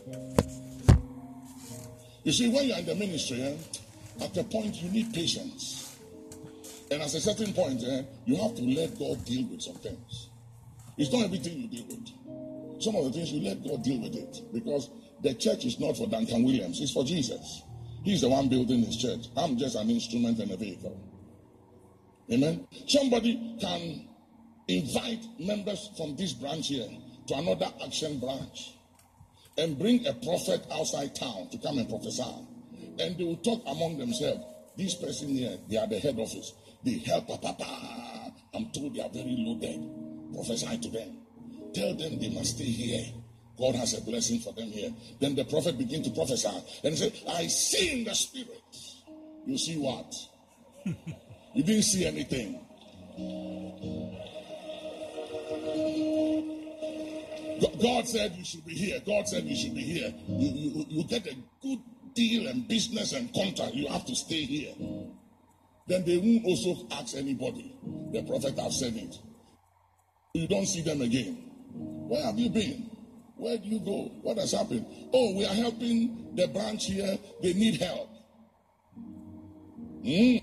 You see, when you're in the ministry, at a point you need patience. And at a certain point, you have to let God deal with some things. It's not everything you deal with. Some of the things you let God deal with it. Because the church is not for Duncan Williams, it's for Jesus. He's the one building his church. I'm just an instrument and a vehicle. Amen. Somebody can invite members from this branch here to another action branch and bring a prophet outside town to come and prophesy. And they will talk among themselves. This person here, they are the head office. They help. I'm told they are very loaded. Prophesy to them. Tell them they must stay here. God has a blessing for them here. Then the prophet begin to prophesy and say, I see in the spirit. You see what? You didn't see anything. God said you should be here. God said you should be here. You get a good deal and business and contract. You have to stay here. Then they won't also ask anybody. The prophet has said it. You don't see them again. Where have you been? Where do you go? What has happened? Oh, we are helping the branch here. They need help. We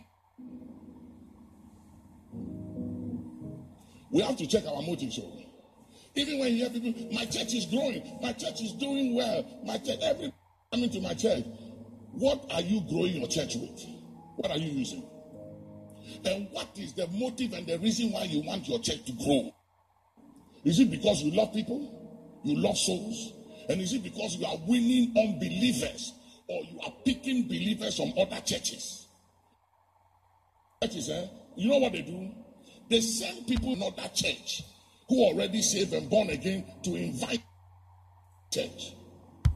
have to check our motives. So. Even when you hear people, my church is growing, my church is doing well, my church, everybody coming to my church. What are you growing your church with? What are you using? And what is the motive and the reason why you want your church to grow? Is it because you love people? You love souls? And is it because you are winning unbelievers? Or you are picking believers from other churches? Churches, you know what they do? They send people in other church who are already saved and born again to invite church.